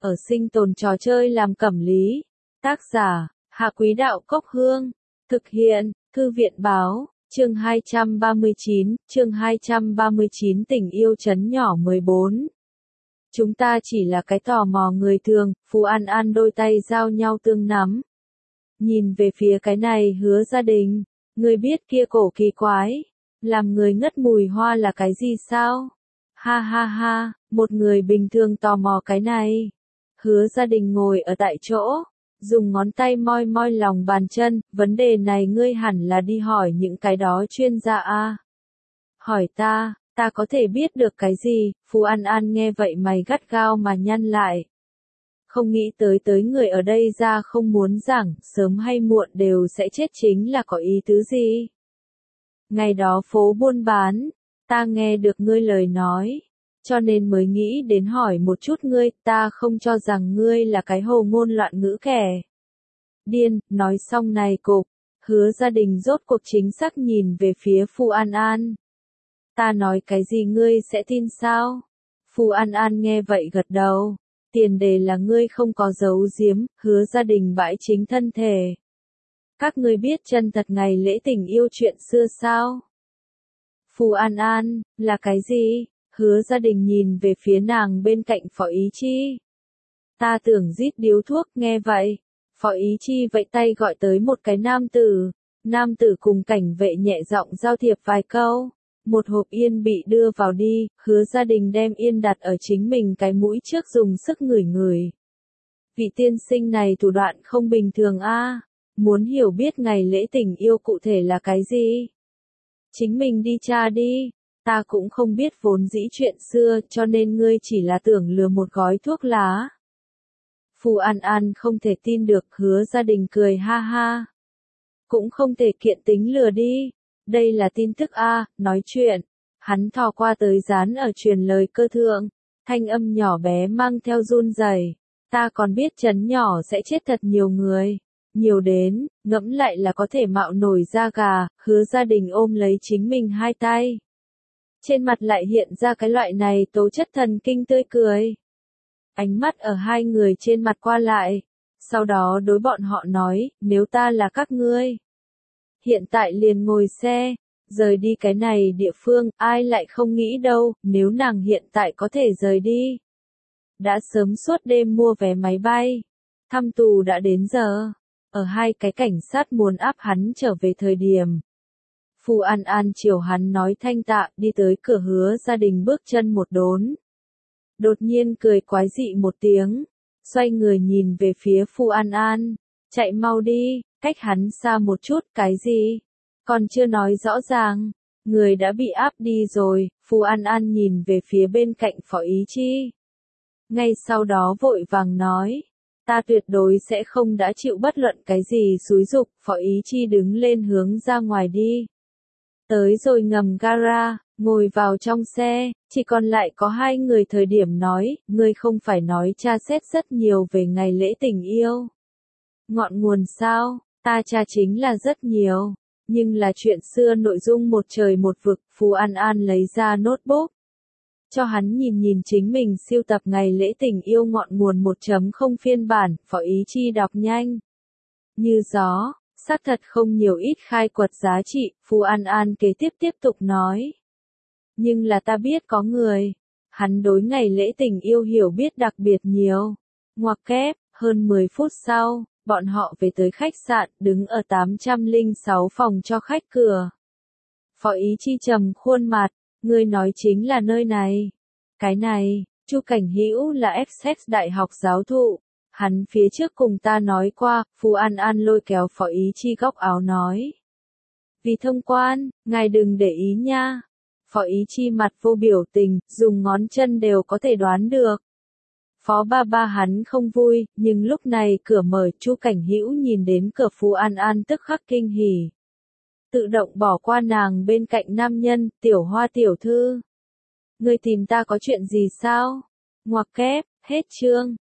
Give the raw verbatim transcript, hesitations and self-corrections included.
ở sinh tồn trò chơi làm cẩm lý. Tác giả, Hạ Quý Đạo Cốc Hương. Thực hiện, Thư viện Báo, chương hai trăm ba mươi chín, chương hai trăm ba mươi chín tình yêu trấn nhỏ mười bốn. Chúng ta chỉ là cái tò mò người thường, Phù An An đôi tay giao nhau tương nắm. Nhìn về phía cái này Hứa Gia Đình, người biết kia cổ kỳ quái, làm người ngất mùi hoa là cái gì sao? Ha ha ha, một người bình thường tò mò cái này. Hứa Gia Đình ngồi ở tại chỗ, dùng ngón tay moi moi lòng bàn chân, vấn đề này ngươi hẳn là đi hỏi những cái đó chuyên gia a. Hỏi ta, ta có thể biết được cái gì? Phù An An nghe vậy mày gắt gao mà nhăn lại. Không nghĩ tới tới người ở đây ra không muốn giảng, sớm hay muộn đều sẽ chết chính là có ý tứ gì? Ngày đó phố buôn bán, ta nghe được ngươi lời nói, cho nên mới nghĩ đến hỏi một chút ngươi, ta không cho rằng ngươi là cái hồ ngôn loạn ngữ kẻ điên. Nói xong này cục, Hứa Gia Đình rốt cuộc chính xác nhìn về phía Phù An An. Ta nói cái gì ngươi sẽ tin sao? Phù An An nghe vậy gật đầu. Tiền đề là ngươi không có giấu giếm. Hứa Gia Đình bãi chính thân thể. Các ngươi biết chân thật ngày lễ tình yêu chuyện xưa sao? Phù An An, là cái gì? Hứa Gia Đình nhìn về phía nàng bên cạnh Phó Ý Chi. Ta tưởng rít điếu thuốc. Nghe vậy, Phó Ý Chi vẫy tay gọi tới một cái nam tử. Nam tử cùng cảnh vệ nhẹ giọng giao thiệp vài câu. Một hộp yên bị đưa vào đi. Hứa Gia Đình đem yên đặt ở chính mình cái mũi trước dùng sức ngửi ngửi. Vị tiên sinh này thủ đoạn không bình thường a. Muốn hiểu biết ngày lễ tình yêu cụ thể là cái gì? Chính mình đi tra đi. Ta cũng không biết vốn dĩ chuyện xưa, cho nên ngươi chỉ là tưởng lừa một gói thuốc lá. Phù An An không thể tin được. Hứa Gia Đình cười ha ha. Cũng không thể kiện tính lừa đi. Đây là tin tức a. Nói chuyện, hắn thò qua tới dán ở truyền lời cơ thượng. Thanh âm nhỏ bé mang theo run rẩy. Ta còn biết trấn nhỏ sẽ chết thật nhiều người. Nhiều đến, ngẫm lại là có thể mạo nổi da gà. Hứa Gia Đình ôm lấy chính mình hai tay. Trên mặt lại hiện ra cái loại này tố chất thần kinh tươi cười. Ánh mắt ở hai người trên mặt qua lại. Sau đó đối bọn họ nói, nếu ta là các ngươi, hiện tại liền ngồi xe, rời đi cái này địa phương. Ai lại không nghĩ đâu, nếu nàng hiện tại có thể rời đi. Đã sớm suốt đêm mua vé máy bay. Thăm tù đã đến giờ. Ở hai cái cảnh sát muốn áp hắn trở về thời điểm. Phù An An chiều hắn nói thanh tạ, đi tới cửa Hứa Gia Đình bước chân một đốn. Đột nhiên cười quái dị một tiếng, xoay người nhìn về phía Phù An An, chạy mau đi, cách hắn xa một chút. Cái gì? Còn chưa nói rõ ràng, người đã bị áp đi rồi. Phù An An nhìn về phía bên cạnh Phó Ý Chi. Ngay sau đó vội vàng nói, ta tuyệt đối sẽ không đã chịu bất luận cái gì xúi giục. Phó Ý Chi đứng lên hướng ra ngoài đi. Tới rồi ngầm gara, ngồi vào trong xe, chỉ còn lại có hai người thời điểm nói, ngươi không phải nói tra xét rất nhiều về ngày lễ tình yêu. Ngọn nguồn sao? Ta tra chính là rất nhiều, nhưng là chuyện xưa nội dung một trời một vực. Phù An An lấy ra notebook, cho hắn nhìn nhìn chính mình siêu tập ngày lễ tình yêu ngọn nguồn một chấm không phiên bản. Phó Ý Chi đọc nhanh như gió. Xác thật không nhiều ít khai quật giá trị. Phù An An kế tiếp tiếp tục nói. Nhưng là ta biết có người, hắn đối ngày lễ tình yêu hiểu biết đặc biệt nhiều. Ngoặc kép, hơn mười phút sau, bọn họ về tới khách sạn, đứng ở tám trăm lẻ sáu phòng cho khách cửa. Phó Ý Chi trầm khuôn mặt, ngươi nói chính là nơi này. Cái này, Chu Cảnh Hữu là Essex Đại học giáo thụ. Hắn phía trước cùng ta nói qua. Phù An An lôi kéo Phó Ý Chi góc áo nói. Vì thông quan, ngài đừng để ý nha. Phó Ý Chi mặt vô biểu tình, dùng ngón chân đều có thể đoán được. Phó ba ba hắn không vui, nhưng lúc này cửa mở. Chu Cảnh Hữu nhìn đến cửa Phù An An tức khắc kinh hỉ. Tự động bỏ qua nàng bên cạnh nam nhân, Tiểu Hoa tiểu thư. Ngươi tìm ta có chuyện gì sao? Ngoặc kép, hết chương.